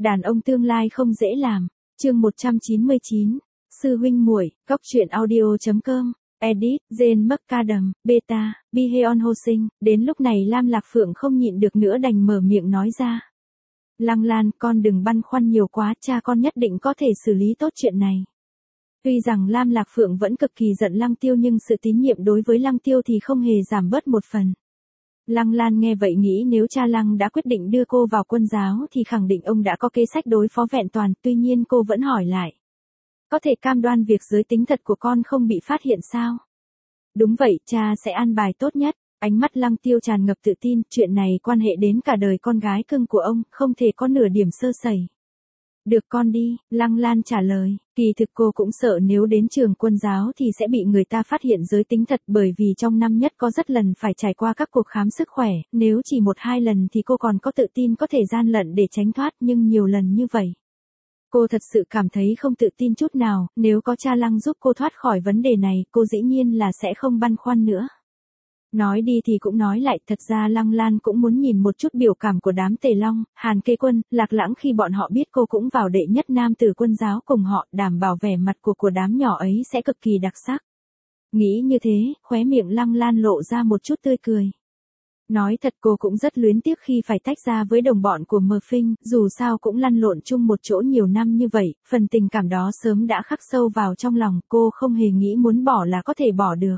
Đàn ông tương lai không dễ làm. Chương 199. Sư huynh muội, góc truyện audio.com. Edit, Jane McAdam, Beta, Biheon Ho Sinh. Đến lúc này Lam Lạc Phượng không nhịn được nữa đành mở miệng nói ra. Lăng Lan, con đừng băn khoăn nhiều quá, cha con nhất định có thể xử lý tốt chuyện này. Tuy rằng Lam Lạc Phượng vẫn cực kỳ giận Lăng Tiêu nhưng sự tín nhiệm đối với Lăng Tiêu thì không hề giảm bớt một phần. Lăng Lan nghe vậy nghĩ nếu cha Lăng đã quyết định đưa cô vào quân giáo thì khẳng định ông đã có kế sách đối phó vẹn toàn, tuy nhiên cô vẫn hỏi lại. Có thể cam đoan việc giới tính thật của con không bị phát hiện sao? Đúng vậy, cha sẽ an bài tốt nhất. Ánh mắt Lăng Tiêu tràn ngập tự tin, chuyện này quan hệ đến cả đời con gái cưng của ông, không thể có nửa điểm sơ sẩy. Được con đi, Lăng Lan trả lời, kỳ thực cô cũng sợ nếu đến trường quân giáo thì sẽ bị người ta phát hiện giới tính thật bởi vì trong năm nhất có rất lần phải trải qua các cuộc khám sức khỏe, nếu chỉ 1-2 lần thì cô còn có tự tin có thể gian lận để tránh thoát nhưng nhiều lần như vậy. Cô thật sự cảm thấy không tự tin chút nào, nếu có cha Lăng giúp cô thoát khỏi vấn đề này cô dĩ nhiên là sẽ không băn khoăn nữa. Nói đi thì cũng nói lại, thật ra Lăng Lan cũng muốn nhìn một chút biểu cảm của đám Tề Long, Hàn Kế Quân, Lạc Lãng khi bọn họ biết cô cũng vào đệ nhất nam tử quân giáo cùng họ, đảm bảo vẻ mặt của đám nhỏ ấy sẽ cực kỳ đặc sắc. Nghĩ như thế, khóe miệng Lăng Lan lộ ra một chút tươi cười. Nói thật cô cũng rất luyến tiếc khi phải tách ra với đồng bọn của Mờ Phinh, dù sao cũng lăn lộn chung một chỗ nhiều năm như vậy, phần tình cảm đó sớm đã khắc sâu vào trong lòng, cô không hề nghĩ muốn bỏ là có thể bỏ được.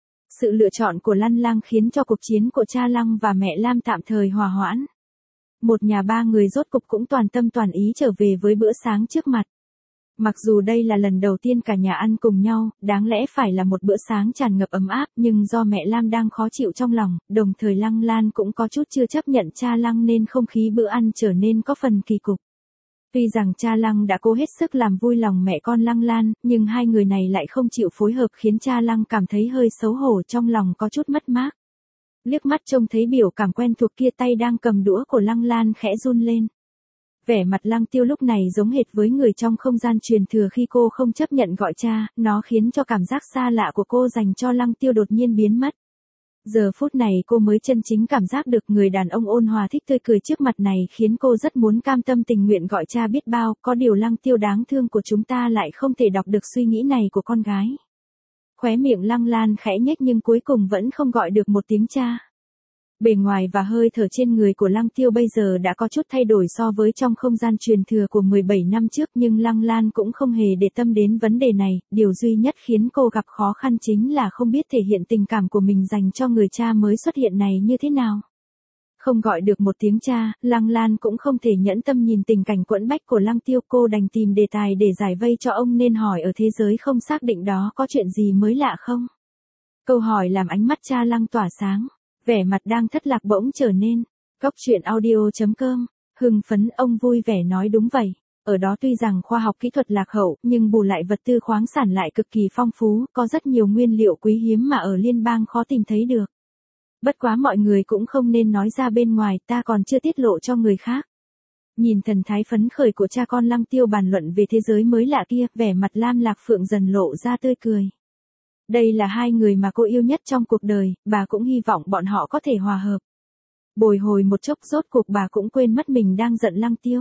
Sự lựa chọn của Lăng Lang khiến cho cuộc chiến của cha Lăng và mẹ Lam tạm thời hòa hoãn. Một nhà ba người rốt cục cũng toàn tâm toàn ý trở về với bữa sáng trước mặt. Mặc dù đây là lần đầu tiên cả nhà ăn cùng nhau, đáng lẽ phải là một bữa sáng tràn ngập ấm áp, nhưng do mẹ Lam đang khó chịu trong lòng, đồng thời Lăng Lan cũng có chút chưa chấp nhận cha Lăng nên không khí bữa ăn trở nên có phần kỳ cục. Tuy rằng cha Lăng đã cố hết sức làm vui lòng mẹ con Lăng Lan, nhưng hai người này lại không chịu phối hợp khiến cha Lăng cảm thấy hơi xấu hổ, trong lòng có chút mất mát. Liếc mắt trông thấy biểu cảm quen thuộc kia, tay đang cầm đũa của Lăng Lan khẽ run lên. Vẻ mặt Lăng Tiêu lúc này giống hệt với người trong không gian truyền thừa khi cô không chấp nhận gọi cha, nó khiến cho cảm giác xa lạ của cô dành cho Lăng Tiêu đột nhiên biến mất. Giờ phút này cô mới chân chính cảm giác được người đàn ông ôn hòa thích tươi cười trước mặt này khiến cô rất muốn cam tâm tình nguyện gọi cha biết bao, có điều Lăng Tiêu đáng thương của chúng ta lại không thể đọc được suy nghĩ này của con gái. Khóe miệng Lăng Lan khẽ nhếch nhưng cuối cùng vẫn không gọi được một tiếng cha. Bề ngoài và hơi thở trên người của Lăng Tiêu bây giờ đã có chút thay đổi so với trong không gian truyền thừa của 17 năm trước, nhưng Lăng Lan cũng không hề để tâm đến vấn đề này, điều duy nhất khiến cô gặp khó khăn chính là không biết thể hiện tình cảm của mình dành cho người cha mới xuất hiện này như thế nào. Không gọi được một tiếng cha, Lăng Lan cũng không thể nhẫn tâm nhìn tình cảnh quẫn bách của Lăng Tiêu, cô đành tìm đề tài để giải vây cho ông nên hỏi ở thế giới không xác định đó có chuyện gì mới lạ không? Câu hỏi làm ánh mắt cha Lăng tỏa sáng. Vẻ mặt đang thất lạc bỗng trở nên. Góc truyện audio.com. Hưng phấn, ông vui vẻ nói đúng vậy. Ở đó tuy rằng khoa học kỹ thuật lạc hậu, nhưng bù lại vật tư khoáng sản lại cực kỳ phong phú, có rất nhiều nguyên liệu quý hiếm mà ở liên bang khó tìm thấy được. Bất quá mọi người cũng không nên nói ra bên ngoài, ta còn chưa tiết lộ cho người khác. Nhìn thần thái phấn khởi của cha con Lăng Tiêu bàn luận về thế giới mới lạ kia, vẻ mặt Lam Lạc Phượng dần lộ ra tươi cười. Đây là hai người mà cô yêu nhất trong cuộc đời, bà cũng hy vọng bọn họ có thể hòa hợp. Bồi hồi một chốc rốt cuộc bà cũng quên mất mình đang giận Lăng Tiêu.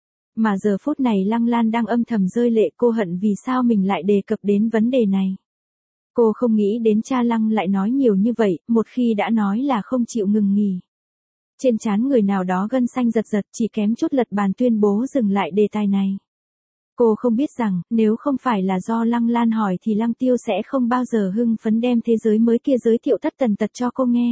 Mà giờ phút này Lăng Lan đang âm thầm rơi lệ, cô hận vì sao mình lại đề cập đến vấn đề này. Cô không nghĩ đến cha Lăng lại nói nhiều như vậy, một khi đã nói là không chịu ngừng nghỉ. Trên trán người nào đó gân xanh giật giật, chỉ kém chút lật bàn tuyên bố dừng lại đề tài này. Cô không biết rằng, nếu không phải là do Lăng Lan hỏi thì Lăng Tiêu sẽ không bao giờ hưng phấn đem thế giới mới kia giới thiệu tất tần tật cho cô nghe.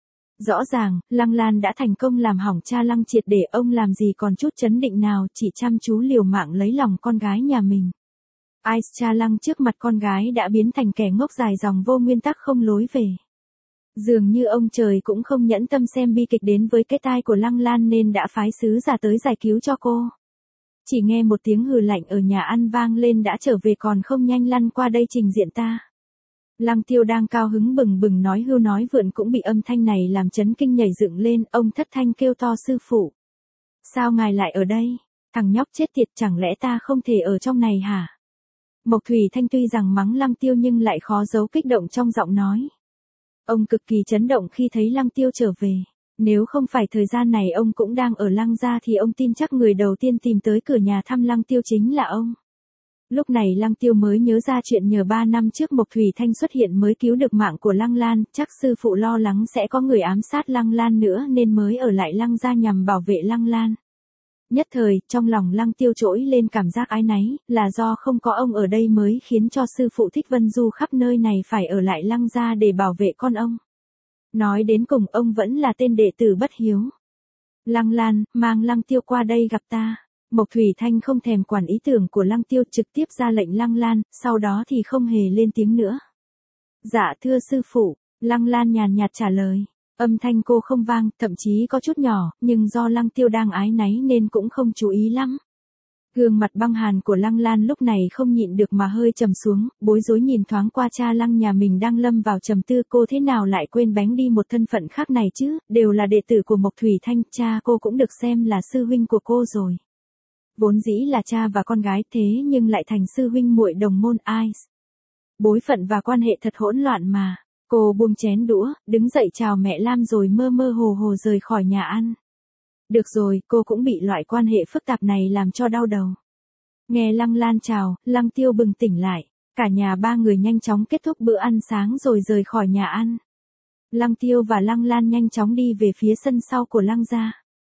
Rõ ràng, Lăng Lan đã thành công làm hỏng cha Lăng triệt để, ông làm gì còn chút chấn định nào, chỉ chăm chú liều mạng lấy lòng con gái nhà mình. Ice cha Lăng trước mặt con gái đã biến thành kẻ ngốc dài dòng vô nguyên tắc không lối về. Dường như ông trời cũng không nhẫn tâm xem bi kịch đến với cái tai của Lăng Lan nên đã phái sứ giả tới giải cứu cho cô. Chỉ nghe một tiếng hừ lạnh ở nhà ăn vang lên, đã trở về còn không nhanh lăn qua đây trình diện ta. Lăng Tiêu đang cao hứng bừng bừng nói hưu nói vượn cũng bị âm thanh này làm chấn kinh nhảy dựng lên, ông thất thanh kêu to sư phụ. Sao ngài lại ở đây? Thằng nhóc chết tiệt, chẳng lẽ ta không thể ở trong này hả? Mộc Thủy Thanh tuy rằng mắng Lăng Tiêu nhưng lại khó giấu kích động trong giọng nói. Ông cực kỳ chấn động khi thấy Lăng Tiêu trở về. Nếu không phải thời gian này ông cũng đang ở Lăng gia thì ông tin chắc người đầu tiên tìm tới cửa nhà thăm Lăng Tiêu chính là ông. Lúc này Lăng Tiêu mới nhớ ra chuyện nhờ 3 năm trước Mộc Thủy Thanh xuất hiện mới cứu được mạng của Lăng Lan, chắc sư phụ lo lắng sẽ có người ám sát Lăng Lan nữa nên mới ở lại Lăng gia nhằm bảo vệ Lăng Lan. Nhất thời, trong lòng Lăng Tiêu trỗi lên cảm giác áy náy, là do không có ông ở đây mới khiến cho sư phụ Thích Vân Du khắp nơi này phải ở lại Lăng gia để bảo vệ con ông. Nói đến cùng ông vẫn là tên đệ tử bất hiếu. Lăng Lan, mang Lăng Tiêu qua đây gặp ta. Mộc Thủy Thanh không thèm quản ý tưởng của Lăng Tiêu, trực tiếp ra lệnh Lăng Lan, sau đó thì không hề lên tiếng nữa. Dạ thưa sư phụ, Lăng Lan nhàn nhạt trả lời. Âm thanh cô không vang, thậm chí có chút nhỏ, nhưng do Lăng Tiêu đang áy náy nên cũng không chú ý lắm. Gương mặt băng hàn của Lăng Lan lúc này không nhịn được mà hơi trầm xuống, bối rối nhìn thoáng qua cha Lăng nhà mình đang lâm vào trầm tư, cô thế nào lại quên bén đi một thân phận khác này chứ, đều là đệ tử của Mộc Thủy Thanh, cha cô cũng được xem là sư huynh của cô rồi. Vốn dĩ là cha và con gái thế nhưng lại thành sư huynh muội đồng môn Ice. Bối phận và quan hệ thật hỗn loạn mà. Cô buông chén đũa, đứng dậy chào mẹ Lam rồi mơ mơ hồ hồ rời khỏi nhà ăn. Được rồi, cô cũng bị loại quan hệ phức tạp này làm cho đau đầu. Nghe Lăng Lan chào, Lăng Tiêu bừng tỉnh lại. Cả nhà ba người nhanh chóng kết thúc bữa ăn sáng rồi rời khỏi nhà ăn. Lăng Tiêu và Lăng Lan nhanh chóng đi về phía sân sau của Lăng gia.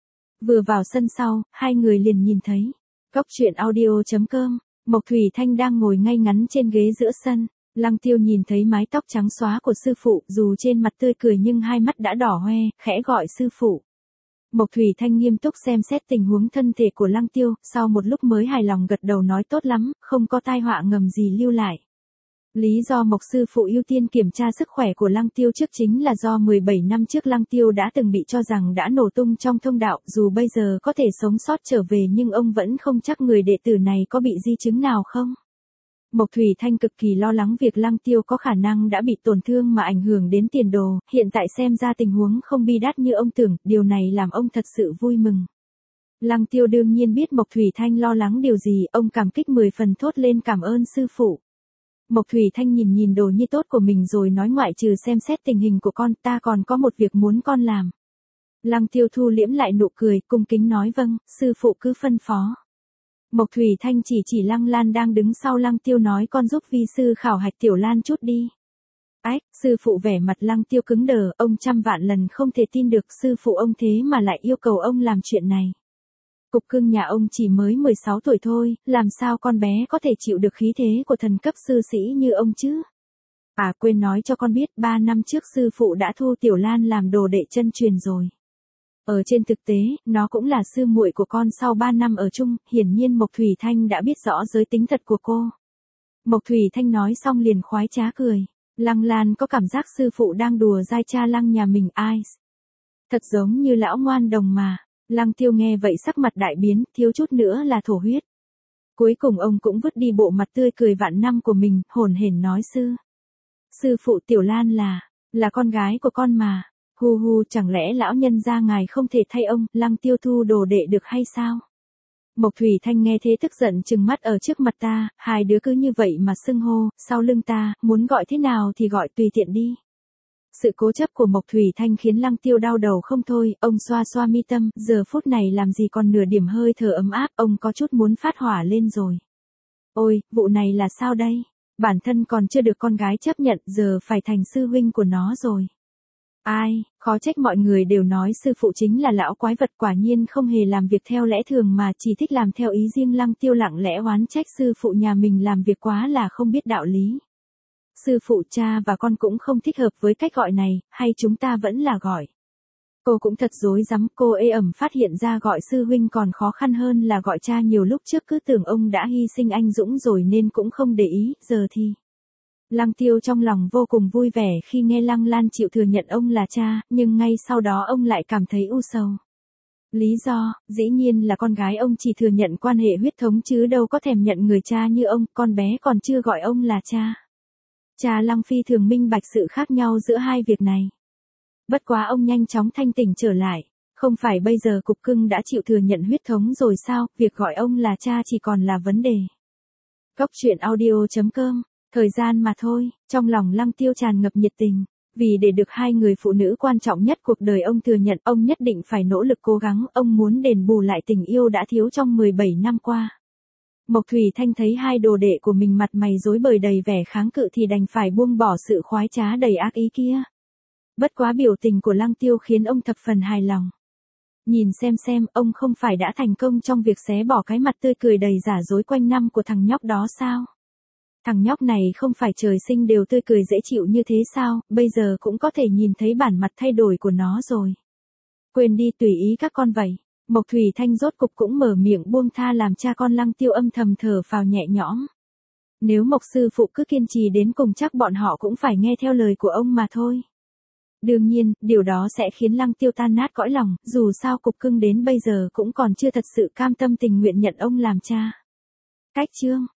Vừa vào sân sau, hai người liền nhìn thấy. Cốc truyện audio.com, Mộc Thủy Thanh đang ngồi ngay ngắn trên ghế giữa sân. Lăng Tiêu nhìn thấy mái tóc trắng xóa của sư phụ, dù trên mặt tươi cười nhưng hai mắt đã đỏ hoe, khẽ gọi sư phụ. Mộc Thủy Thanh nghiêm túc xem xét tình huống thân thể của Lăng Tiêu, sau một lúc mới hài lòng gật đầu nói tốt lắm, không có tai họa ngầm gì lưu lại. Lý do Mộc sư phụ ưu tiên kiểm tra sức khỏe của Lăng Tiêu trước chính là do 17 năm trước Lăng Tiêu đã từng bị cho rằng đã nổ tung trong thông đạo, dù bây giờ có thể sống sót trở về nhưng ông vẫn không chắc người đệ tử này có bị di chứng nào không. Mộc Thủy Thanh cực kỳ lo lắng việc Lăng Tiêu có khả năng đã bị tổn thương mà ảnh hưởng đến tiền đồ, hiện tại xem ra tình huống không bi đát như ông tưởng, điều này làm ông thật sự vui mừng. Lăng Tiêu đương nhiên biết Mộc Thủy Thanh lo lắng điều gì, ông cảm kích 10 phần thốt lên cảm ơn sư phụ. Mộc Thủy Thanh nhìn nhìn đồ nhi tốt của mình rồi nói ngoại trừ xem xét tình hình của con, ta còn có một việc muốn con làm. Lăng Tiêu thu liễm lại nụ cười, cung kính nói vâng, sư phụ cứ phân phó. Mộc Thủy Thanh chỉ Lăng Lan đang đứng sau Lăng Tiêu nói con giúp vi sư khảo hạch Tiểu Lan chút đi. Ách, sư phụ vẻ mặt Lăng Tiêu cứng đờ, ông trăm vạn lần không thể tin được sư phụ ông thế mà lại yêu cầu ông làm chuyện này. Cục cưng nhà ông chỉ mới 16 tuổi thôi, làm sao con bé có thể chịu được khí thế của thần cấp sư sĩ như ông chứ? À quên nói cho con biết 3 năm trước sư phụ đã thu Tiểu Lan làm đồ đệ chân truyền rồi. Ở trên thực tế, nó cũng là sư muội của con sau 3 năm ở chung, hiển nhiên Mộc Thủy Thanh đã biết rõ giới tính thật của cô. Mộc Thủy Thanh nói xong liền khoái trá cười. Lăng Lan có cảm giác sư phụ đang đùa dai cha Lăng nhà mình Ice. Thật giống như lão ngoan đồng mà. Lăng Tiêu nghe vậy sắc mặt đại biến, thiếu chút nữa là thổ huyết. Cuối cùng ông cũng vứt đi bộ mặt tươi cười vạn năm của mình, hồn hển nói Sư phụ Tiểu Lan là con gái của con mà. Hu hu, chẳng lẽ lão nhân gia ngài không thể thay ông, Lăng Tiêu thu đồ đệ được hay sao? Mộc Thủy Thanh nghe thế tức giận trừng mắt ở trước mặt ta, hai đứa cứ như vậy mà xưng hô, sau lưng ta, muốn gọi thế nào thì gọi tùy tiện đi. Sự cố chấp của Mộc Thủy Thanh khiến Lăng Tiêu đau đầu không thôi, ông xoa xoa mi tâm, giờ phút này làm gì còn nửa điểm hơi thở ấm áp, ông có chút muốn phát hỏa lên rồi. Ôi, vụ này là sao đây? Bản thân còn chưa được con gái chấp nhận, giờ phải thành sư huynh của nó rồi. Ai, khó trách mọi người đều nói sư phụ chính là lão quái vật, quả nhiên không hề làm việc theo lẽ thường mà chỉ thích làm theo ý riêng. Lăng Tiêu lặng lẽ oán trách sư phụ nhà mình làm việc quá là không biết đạo lý. Sư phụ, cha và con cũng không thích hợp với cách gọi này, hay chúng ta vẫn là gọi. Cô cũng thật rối rắm, cô ê ẩm phát hiện ra gọi sư huynh còn khó khăn hơn là gọi cha, nhiều lúc trước cứ tưởng ông đã hy sinh anh dũng rồi nên cũng không để ý, giờ thì. Lăng Tiêu trong lòng vô cùng vui vẻ khi nghe Lăng Lan chịu thừa nhận ông là cha, nhưng ngay sau đó ông lại cảm thấy u sầu. Lý do, dĩ nhiên là con gái ông chỉ thừa nhận quan hệ huyết thống chứ đâu có thèm nhận người cha như ông, con bé còn chưa gọi ông là cha. Cha Lăng phi thường minh bạch sự khác nhau giữa hai việc này. Bất quá ông nhanh chóng thanh tỉnh trở lại, không phải bây giờ cục cưng đã chịu thừa nhận huyết thống rồi sao, việc gọi ông là cha chỉ còn là vấn đề. Cốc truyện audio.com, thời gian mà thôi, trong lòng Lăng Tiêu tràn ngập nhiệt tình. Vì để được hai người phụ nữ quan trọng nhất cuộc đời ông thừa nhận ông nhất định phải nỗ lực cố gắng, ông muốn đền bù lại tình yêu đã thiếu trong 17 năm qua. Mộc Thủy Thanh thấy hai đồ đệ của mình mặt mày rối bời đầy vẻ kháng cự thì đành phải buông bỏ sự khoái trá đầy ác ý kia. Bất quá biểu tình của Lăng Tiêu khiến ông thập phần hài lòng. Nhìn xem, ông không phải đã thành công trong việc xé bỏ cái mặt tươi cười đầy giả dối quanh năm của thằng nhóc đó sao? Thằng nhóc này không phải trời sinh đều tươi cười dễ chịu như thế sao, bây giờ cũng có thể nhìn thấy bản mặt thay đổi của nó rồi. Quên đi, tùy ý các con vậy. Mộc Thủy Thanh rốt cục cũng mở miệng buông tha làm cha con Lăng Tiêu âm thầm thở phào nhẹ nhõm. Nếu Mộc sư phụ cứ kiên trì đến cùng chắc bọn họ cũng phải nghe theo lời của ông mà thôi. Đương nhiên, điều đó sẽ khiến Lăng Tiêu tan nát cõi lòng, dù sao cục cưng đến bây giờ cũng còn chưa thật sự cam tâm tình nguyện nhận ông làm cha. Cách chương